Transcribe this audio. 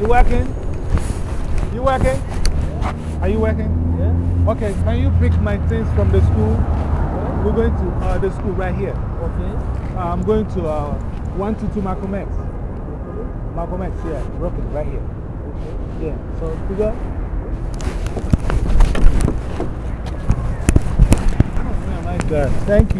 working? You working? Are you working? Yeah. Okay, can you pick my things from the school? We're going to the school right here. Okay. I'm going to 122 Malcolm X. Malcolm X, yeah, Brooklyn, right here. Okay. Yeah, so we go. Oh, man, my God. Thank you.